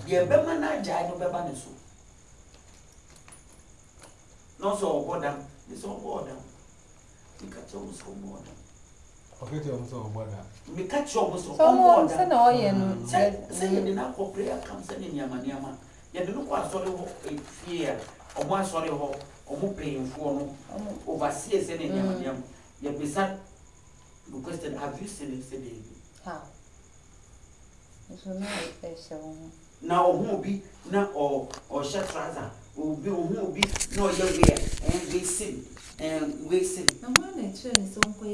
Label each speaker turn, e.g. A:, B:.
A: Ye bema na jai no beba ne so. No so boda, it's all boda. We catch almost all boda.
B: Okay, you so boda.
A: We catch almost all
C: boda.
A: boda.
C: Say no yen.
A: Say you didn't for prayer comes in Yamaniama. You don't know what sort of fear or one sort of or more paying for overseas in Yamaniam. You be sad. Question, have you seen it today?
C: How? So
A: now, who be now or shut trouser will be who be no your way and we sin and we sin.
D: And when they turn is